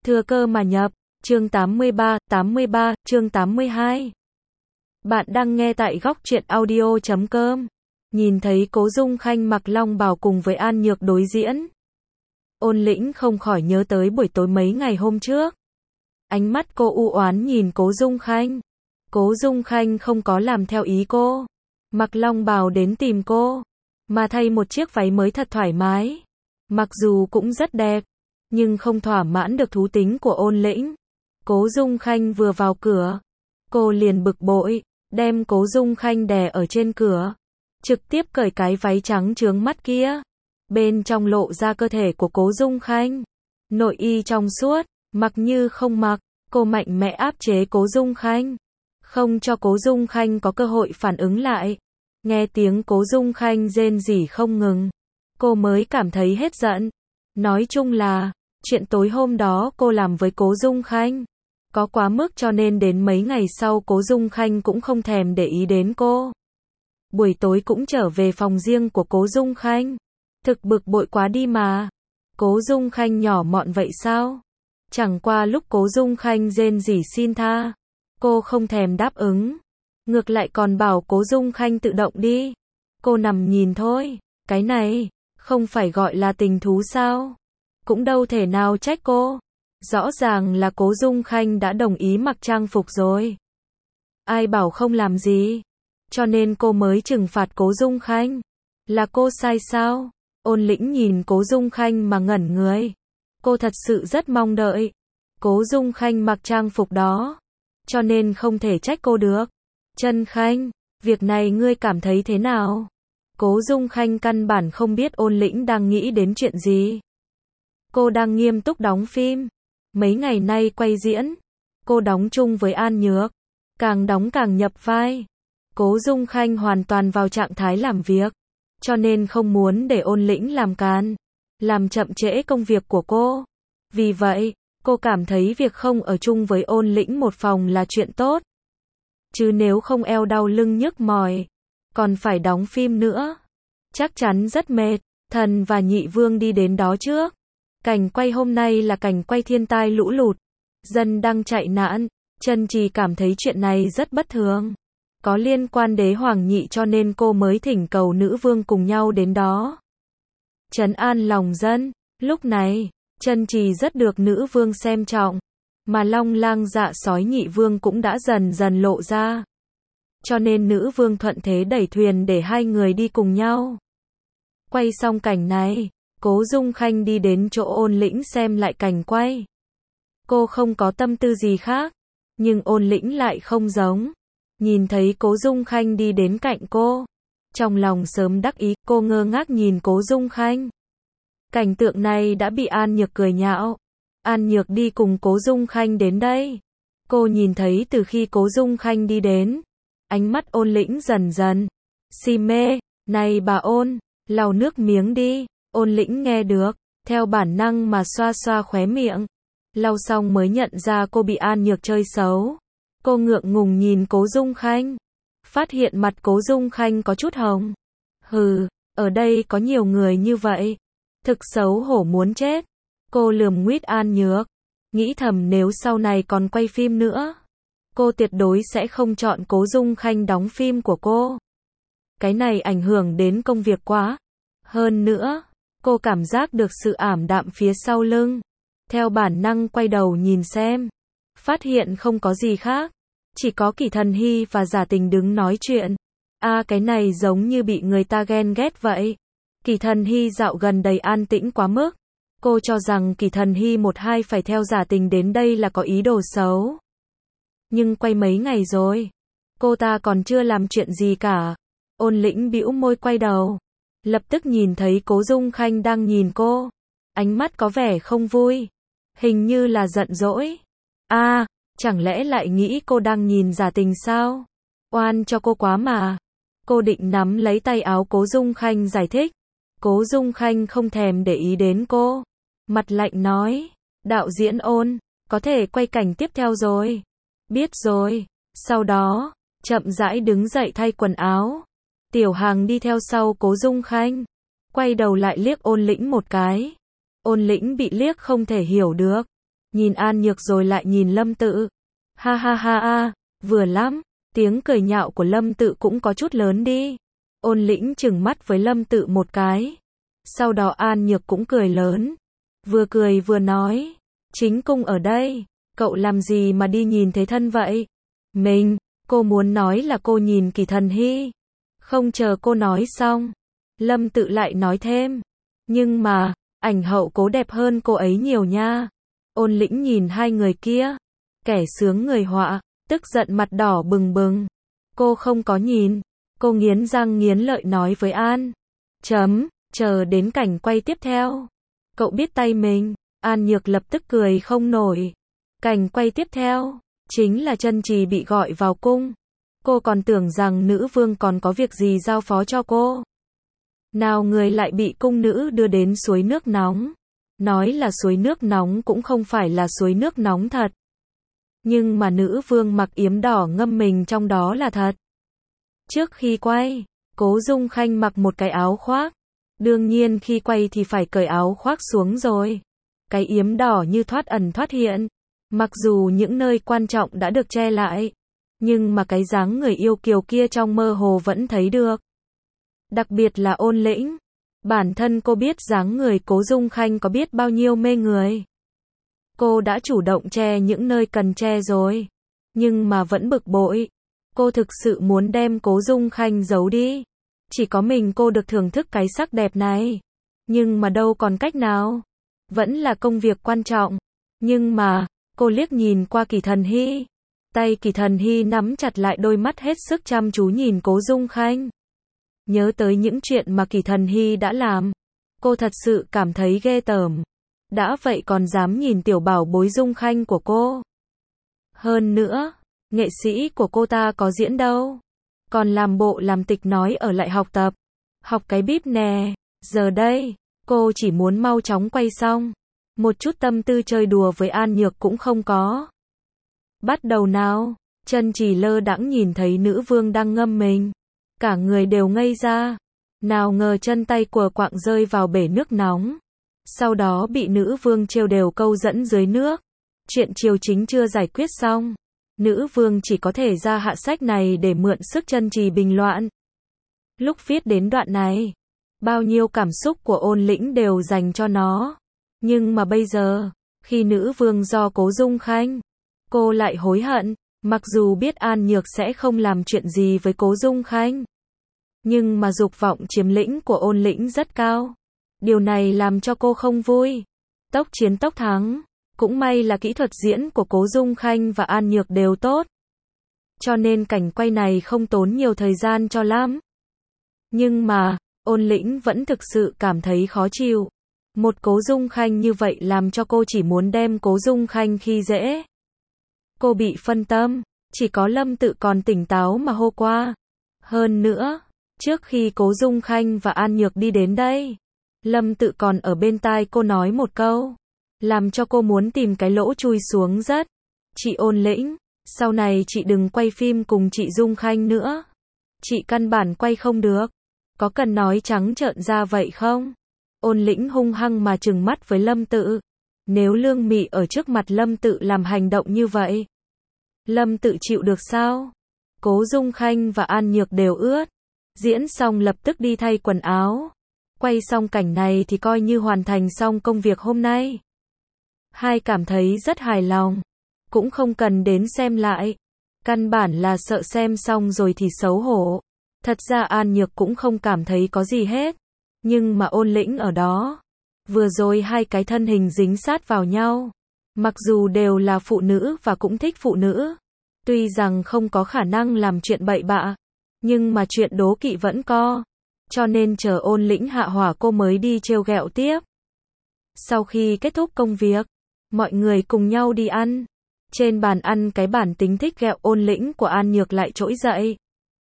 Thừa cơ mà nhập, chương 83, chương 82. Bạn đang nghe tại góc truyện audio.com. Nhìn thấy Cố Dung Khanh mặc long bào cùng với An Nhược đối diễn. Ôn Lĩnh không khỏi nhớ tới buổi tối mấy ngày hôm trước. Ánh mắt cô u oán nhìn Cố Dung Khanh. Cố Dung Khanh không có làm theo ý cô. Mặc long bào đến tìm cô. Mà thay một chiếc váy mới thật thoải mái. Mặc dù cũng rất đẹp. Nhưng không thỏa mãn được thú tính của Ôn Lĩnh. Cố Dung Khanh vừa vào cửa. Cô liền bực bội. Đem Cố Dung Khanh đè ở trên cửa. Trực tiếp cởi cái váy trắng chướng mắt kia. Bên trong lộ ra cơ thể của Cố Dung Khanh. Nội y trong suốt, mặc như không mặc. Cô mạnh mẽ áp chế Cố Dung Khanh. Không cho Cố Dung Khanh có cơ hội phản ứng lại. Nghe tiếng Cố Dung Khanh rên rỉ không ngừng. Cô mới cảm thấy hết giận. Nói chung là, chuyện tối hôm đó cô làm với Cố Dung Khanh có quá mức, cho nên đến mấy ngày sau Cố Dung Khanh cũng không thèm để ý đến cô. Buổi tối cũng trở về phòng riêng của Cố Dung Khanh. Thực bực bội quá đi mà. Cố Dung Khanh nhỏ mọn vậy sao? Chẳng qua lúc Cố Dung Khanh rên rỉ xin tha, cô không thèm đáp ứng. Ngược lại còn bảo Cố Dung Khanh tự động đi. Cô nằm nhìn thôi. Cái này, không phải gọi là tình thú sao? Cũng đâu thể nào trách cô. Rõ ràng là Cố Dung Khanh đã đồng ý mặc trang phục rồi. Ai bảo không làm gì? Cho nên cô mới trừng phạt Cố Dung Khanh. Là cô sai sao? Ôn Lĩnh nhìn Cố Dung Khanh mà ngẩn người. Cô thật sự rất mong đợi Cố Dung Khanh mặc trang phục đó. Cho nên không thể trách cô được. Trân Khanh, việc này ngươi cảm thấy thế nào? Cố Dung Khanh căn bản không biết Ôn Lĩnh đang nghĩ đến chuyện gì. Cô đang nghiêm túc đóng phim. Mấy ngày nay quay diễn. Cô đóng chung với An Nhược. Càng đóng càng nhập vai. Cố Dung Khanh hoàn toàn vào trạng thái làm việc. Cho nên không muốn để Ôn Lĩnh làm càn. Làm chậm trễ công việc của cô. Vì vậy, cô cảm thấy việc không ở chung với Ôn Lĩnh một phòng là chuyện tốt. Chứ nếu không eo đau lưng nhức mỏi. Còn phải đóng phim nữa. Chắc chắn rất mệt. Thần và Nhị Vương đi đến đó trước. Cảnh quay hôm nay là cảnh quay thiên tai lũ lụt. Dân đang chạy nạn. Trân Trì cảm thấy chuyện này rất bất thường. Có liên quan đế hoàng nhị, cho nên cô mới thỉnh cầu nữ vương cùng nhau đến đó. Trấn an lòng dân. Lúc này, Trân Trì rất được nữ vương xem trọng. Mà Long Lang Dạ Sói Nhị Vương cũng đã dần dần lộ ra. Cho nên nữ vương thuận thế đẩy thuyền để hai người đi cùng nhau. Quay xong cảnh này, Cố Dung Khanh đi đến chỗ Ôn Lĩnh xem lại cảnh quay. Cô không có tâm tư gì khác. Nhưng Ôn Lĩnh lại không giống. Nhìn thấy Cố Dung Khanh đi đến cạnh cô. Trong lòng sớm đắc ý, cô ngơ ngác nhìn Cố Dung Khanh. Cảnh tượng này đã bị An Nhược cười nhạo. An Nhược đi cùng Cố Dung Khanh đến đây. Cô nhìn thấy từ khi Cố Dung Khanh đi đến. Ánh mắt Ôn Lĩnh dần dần si mê. Này bà Ôn, lau nước miếng đi. Ôn Lĩnh nghe được, theo bản năng mà xoa xoa khóe miệng. Lau xong mới nhận ra cô bị An Nhược chơi xấu. Cô ngượng ngùng nhìn Cố Dung Khanh. Phát hiện mặt Cố Dung Khanh có chút hồng. Hừ, ở đây có nhiều người như vậy. Thực xấu hổ muốn chết. Cô lườm nguýt An Nhược. Nghĩ thầm nếu sau này còn quay phim nữa, cô tuyệt đối sẽ không chọn Cố Dung Khanh đóng phim của cô. Cái này ảnh hưởng đến công việc quá. Hơn nữa, cô cảm giác được sự ảm đạm phía sau lưng. Theo bản năng quay đầu nhìn xem. Phát hiện không có gì khác. Chỉ có Kỷ Thần Hy và Giả Tình đứng nói chuyện. Cái này giống như bị người ta ghen ghét vậy. Kỷ Thần Hy dạo gần đây an tĩnh quá mức. Cô cho rằng Kỷ Thần Hy một hai phải theo Giả Tình đến đây là có ý đồ xấu. Nhưng quay mấy ngày rồi, cô ta còn chưa làm chuyện gì cả. Ôn Lĩnh bĩu môi quay đầu. Lập tức nhìn thấy Cố Dung Khanh đang nhìn cô. Ánh mắt có vẻ không vui. Hình như là giận dỗi. Chẳng lẽ lại nghĩ cô đang nhìn Giả Tình sao? Oan cho cô quá mà. Cô định nắm lấy tay áo Cố Dung Khanh giải thích. Cố Dung Khanh không thèm để ý đến cô. Mặt lạnh nói. Đạo diễn Ôn, có thể quay cảnh tiếp theo rồi. Biết rồi. Sau đó, chậm rãi đứng dậy thay quần áo. Tiểu Hàng đi theo sau Cố Dung Khanh. Quay đầu lại liếc Ôn Lĩnh một cái. Ôn Lĩnh bị liếc không thể hiểu được. nhìn An Nhược rồi lại nhìn Lâm Tự. Ha ha ha ha, vừa lắm, tiếng cười nhạo của Lâm Tự cũng có chút lớn đi. Ôn Lĩnh trừng mắt với Lâm Tự một cái. Sau đó An Nhược cũng cười lớn. Vừa cười vừa nói, chính cung ở đây, cậu làm gì mà đi nhìn thế thân vậy? Cô muốn nói là cô nhìn Kỳ Thần Hy. Không chờ cô nói xong, Lâm Tự lại nói thêm, nhưng mà, ảnh hậu cố đẹp hơn cô ấy nhiều nha. Ôn Lĩnh nhìn hai người kia, kẻ sướng người họa, tức giận mặt đỏ bừng bừng. Cô không có nhìn, cô nghiến răng nghiến lợi nói với An. Chờ đến cảnh quay tiếp theo. Cậu biết tay mình. An Nhược lập tức cười không nổi. Cảnh quay tiếp theo, chính là Chân Trì bị gọi vào cung. Cô còn tưởng rằng nữ vương còn có việc gì giao phó cho cô. Nào người lại bị cung nữ đưa đến suối nước nóng. Nói là suối nước nóng cũng không phải là suối nước nóng thật. Nhưng mà nữ vương mặc yếm đỏ ngâm mình trong đó là thật. Trước khi quay, Cố Dung Khanh mặc một cái áo khoác. Đương nhiên khi quay thì phải cởi áo khoác xuống rồi. Cái yếm đỏ như thoát ẩn thoát hiện. Mặc dù những nơi quan trọng đã được che lại, nhưng mà cái dáng người yêu kiều kia trong mơ hồ vẫn thấy được. Đặc biệt là Ôn Lĩnh. Bản thân cô biết dáng người Cố Dung Khanh có biết bao nhiêu mê người. Cô đã chủ động che những nơi cần che rồi. Nhưng mà vẫn bực bội. Cô thực sự muốn đem Cố Dung Khanh giấu đi. Chỉ có mình cô được thưởng thức cái sắc đẹp này. Nhưng mà đâu còn cách nào. Vẫn là công việc quan trọng. Nhưng mà, cô liếc nhìn qua Kỳ Thần Hy. Tay Kỳ Thần Hy nắm chặt lại, đôi mắt hết sức chăm chú nhìn Cố Dung Khanh. Nhớ tới những chuyện mà Kỳ Thần Hy đã làm. Cô thật sự cảm thấy ghê tởm. Đã vậy còn dám nhìn tiểu bảo bối Dung Khanh của cô. Hơn nữa, nghệ sĩ của cô ta có diễn đâu. Còn làm bộ làm tịch nói ở lại học tập. Học cái bíp nè. Giờ đây, cô chỉ muốn mau chóng quay xong. Một chút tâm tư chơi đùa với An Nhược cũng không có. Bắt đầu nào. Chân Trì lơ đãng nhìn thấy nữ vương đang ngâm mình. Cả người đều ngây ra. Nào ngờ chân tay của quạng rơi vào bể nước nóng. Sau đó bị nữ vương trêu đều câu dẫn dưới nước. Chuyện triều chính chưa giải quyết xong. Nữ vương chỉ có thể ra hạ sách này để mượn sức Chân Trì bình loạn. Lúc viết đến đoạn này, bao nhiêu cảm xúc của Ôn Lĩnh đều dành cho nó. Nhưng mà bây giờ, khi nữ vương do Cố Dung Khanh, cô lại hối hận. Mặc dù biết An Nhược sẽ không làm chuyện gì với Cố Dung Khanh, nhưng mà dục vọng chiếm lĩnh của Ôn Lĩnh rất cao. Điều này làm cho cô không vui. Tốc chiến tốc thắng. Cũng may là kỹ thuật diễn của Cố Dung Khanh và An Nhược đều tốt. Cho nên cảnh quay này không tốn nhiều thời gian cho lắm. Nhưng mà, Ôn Lĩnh vẫn thực sự cảm thấy khó chịu. Một Cố Dung Khanh như vậy làm cho cô chỉ muốn đem Cố Dung Khanh khi dễ. Cô bị phân tâm, chỉ có Lâm Tự còn tỉnh táo mà hô qua. Hơn nữa, trước khi Cố Dung Khanh và An Nhược đi đến đây, Lâm Tự còn ở bên tai cô nói một câu, làm cho cô muốn tìm cái lỗ chui xuống rất. Chị Ôn Lĩnh, sau này chị đừng quay phim cùng chị Dung Khanh nữa. Chị căn bản quay không được. Có cần nói trắng trợn ra vậy không? Ôn Lĩnh hung hăng mà trừng mắt với Lâm Tự. Nếu Lương Mị ở trước mặt Lâm Tự làm hành động như vậy, Lâm Tự chịu được sao? Cố Dung Khanh và An Nhược đều ướt. Diễn xong lập tức đi thay quần áo. Quay xong cảnh này thì coi như hoàn thành xong công việc hôm nay. Hai cảm thấy rất hài lòng. Cũng không cần đến xem lại. Căn bản là sợ xem xong rồi thì xấu hổ. Thật ra An Nhược cũng không cảm thấy có gì hết. Nhưng mà Ôn Lĩnh ở đó. Vừa rồi hai cái thân hình dính sát vào nhau. Mặc dù đều là phụ nữ và cũng thích phụ nữ. Tuy rằng không có khả năng làm chuyện bậy bạ. Nhưng mà chuyện đố kỵ vẫn có. Cho nên chờ Ôn Lĩnh hạ hỏa cô mới đi trêu ghẹo tiếp. Sau khi kết thúc công việc, mọi người cùng nhau đi ăn. Trên bàn ăn cái bản tính thích ghẹo Ôn Lĩnh của An Nhược lại trỗi dậy.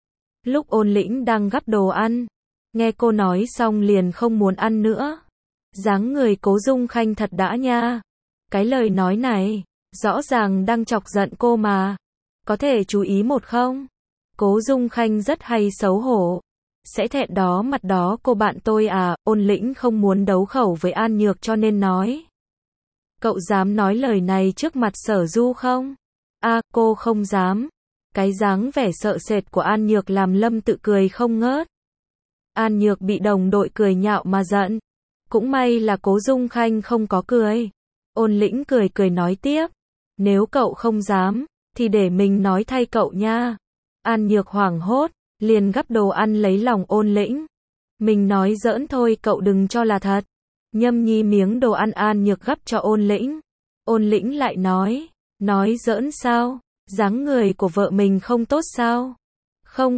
Lúc Ôn Lĩnh đang gắp đồ ăn, nghe cô nói xong liền không muốn ăn nữa. Dáng người Cố Dung Khanh thật đã nha. Cái lời nói này, rõ ràng đang chọc giận cô mà. Có thể chú ý một không? Cố Dung Khanh rất hay xấu hổ. Sẽ thẹn đó mặt đó cô bạn tôi à. Ôn Lĩnh không muốn đấu khẩu với An Nhược cho nên nói. Cậu dám nói lời này trước mặt Sở Du không? Cô không dám. Cái dáng vẻ sợ sệt của An Nhược làm Lâm Tự cười không ngớt. An Nhược bị đồng đội cười nhạo mà giận. Cũng may là Cố Dung Khanh không có cười. Ôn Lĩnh cười cười nói tiếp. Nếu cậu không dám, thì để mình nói thay cậu nha. An Nhược hoảng hốt, liền gắp đồ ăn lấy lòng Ôn Lĩnh. Mình nói giỡn thôi, cậu đừng cho là thật. Nhâm nhi miếng đồ ăn An Nhược gắp cho Ôn Lĩnh. Ôn Lĩnh lại nói giỡn sao? Dáng người của vợ mình không tốt sao? Không,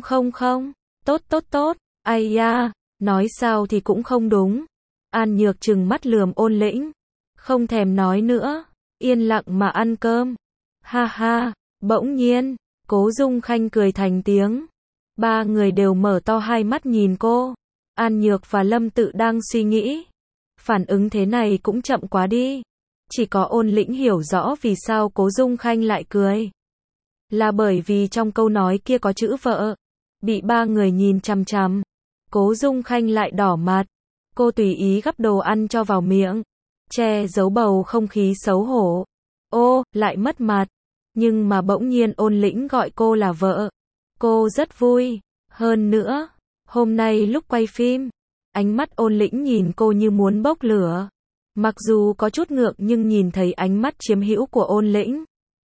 tốt. Ai da, nói sao thì cũng không đúng. An Nhược trừng mắt lườm Ôn Lĩnh. Không thèm nói nữa, yên lặng mà ăn cơm. Ha ha, bỗng nhiên, Cố Dung Khanh cười thành tiếng. Ba người đều mở to hai mắt nhìn cô. An Nhược và Lâm Tự đang suy nghĩ. Phản ứng thế này cũng chậm quá đi. Chỉ có Ôn Lĩnh hiểu rõ vì sao Cố Dung Khanh lại cười. Là bởi vì trong câu nói kia có chữ vợ. Bị ba người nhìn chằm chằm. Cố Dung Khanh lại đỏ mặt. Cô tùy ý gắp đồ ăn cho vào miệng. Che giấu bầu không khí xấu hổ. Lại mất mặt. Nhưng mà bỗng nhiên Ôn Lĩnh gọi cô là vợ. Cô rất vui. Hơn nữa, hôm nay lúc quay phim, ánh mắt Ôn Lĩnh nhìn cô như muốn bốc lửa. Mặc dù có chút ngượng nhưng nhìn thấy ánh mắt chiếm hữu của Ôn Lĩnh,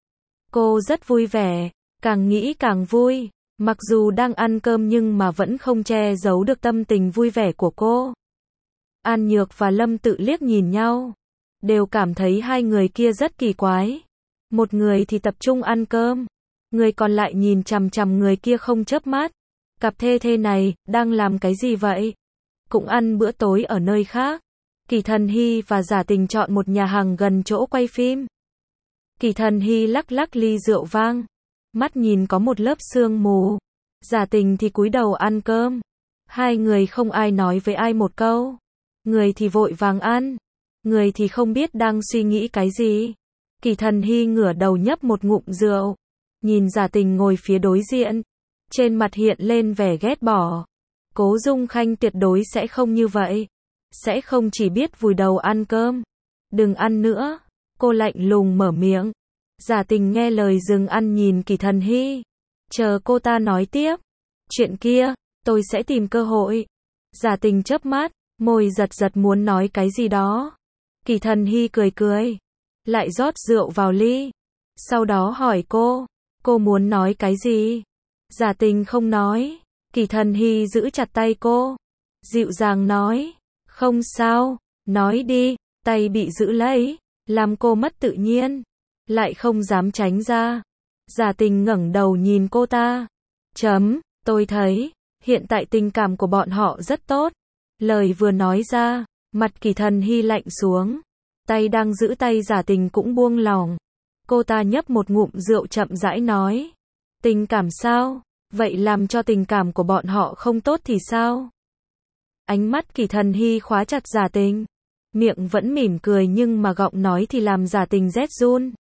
cô rất vui vẻ, càng nghĩ càng vui. Mặc dù đang ăn cơm nhưng mà vẫn không che giấu được tâm tình vui vẻ của cô. An Nhược và Lâm Tự liếc nhìn nhau, đều cảm thấy hai người kia rất kỳ quái. Một người thì tập trung ăn cơm, người còn lại nhìn chằm chằm người kia không chớp mắt. Cặp thê này, đang làm cái gì vậy? Cũng ăn bữa tối ở nơi khác. Kỳ Thần Hy và Giả Tình chọn một nhà hàng gần chỗ quay phim. Kỳ Thần Hy lắc lắc ly rượu vang, mắt nhìn có một lớp sương mù. Giả Tình thì cúi đầu ăn cơm. Hai người không ai nói với ai một câu. Người thì vội vàng ăn, người thì không biết đang suy nghĩ cái gì. Kỳ Thần Hy ngửa đầu nhấp một ngụm rượu, nhìn Giả Tình ngồi phía đối diện, trên mặt hiện lên vẻ ghét bỏ. Cố Dung Khanh tuyệt đối sẽ không như vậy, sẽ không chỉ biết vùi đầu ăn cơm. Đừng ăn nữa, cô lạnh lùng mở miệng. Giả Tình nghe lời dừng ăn nhìn Kỳ Thần Hy, chờ cô ta nói tiếp. Chuyện kia, tôi sẽ tìm cơ hội. Giả Tình chớp mắt, môi giật giật muốn nói cái gì đó. Kỳ Thần Hy cười, lại rót rượu vào ly. Sau đó hỏi cô muốn nói cái gì? Giả Tình không nói. Kỳ Thần Hy giữ chặt tay cô, dịu dàng nói, không sao, nói đi. Tay bị giữ lấy, làm cô mất tự nhiên, lại không dám tránh ra. Giả Tình ngẩng đầu nhìn cô ta. Tôi thấy, hiện tại tình cảm của bọn họ rất tốt. Lời vừa nói ra, mặt Kỳ Thần Hy lạnh xuống. Tay đang giữ tay Giả Tình cũng buông lỏng. Cô ta nhấp một ngụm rượu chậm rãi nói. Tình cảm sao? Vậy làm cho tình cảm của bọn họ không tốt thì sao? Ánh mắt Kỳ Thần Hy khóa chặt Giả Tình. Miệng vẫn mỉm cười nhưng mà giọng nói thì làm Giả Tình rét run.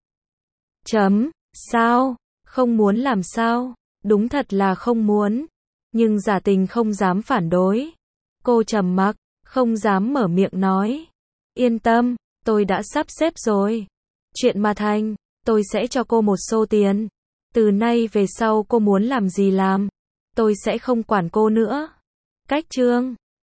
Sao? Không muốn làm sao? Đúng thật là không muốn. Nhưng Giả Tình không dám phản đối. Cô trầm mặc, không dám mở miệng nói. Yên tâm, tôi đã sắp xếp rồi. Chuyện mà thành, tôi sẽ cho cô một xô tiền. Từ nay về sau cô muốn làm gì làm. Tôi sẽ không quản cô nữa. Cách chương